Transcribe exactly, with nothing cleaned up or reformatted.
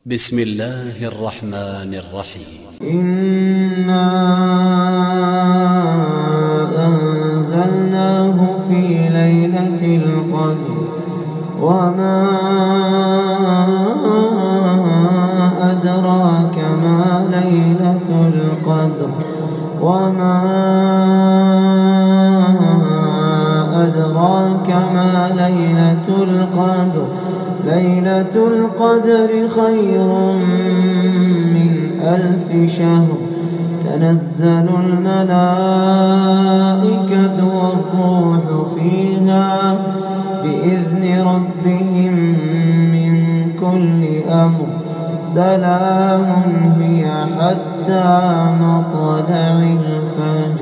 بسم الله الرحمن الرحيم. إنا أنزلناه في ليلة القدر وما أدراك ما ليلة القدر وما أدراك ما ليلة القدر ليلة القدر خير من ألف شهر تنزل الملائكة والروح فيها بإذن ربهم من كل أمر سلام هي حتى مطلع الفجر.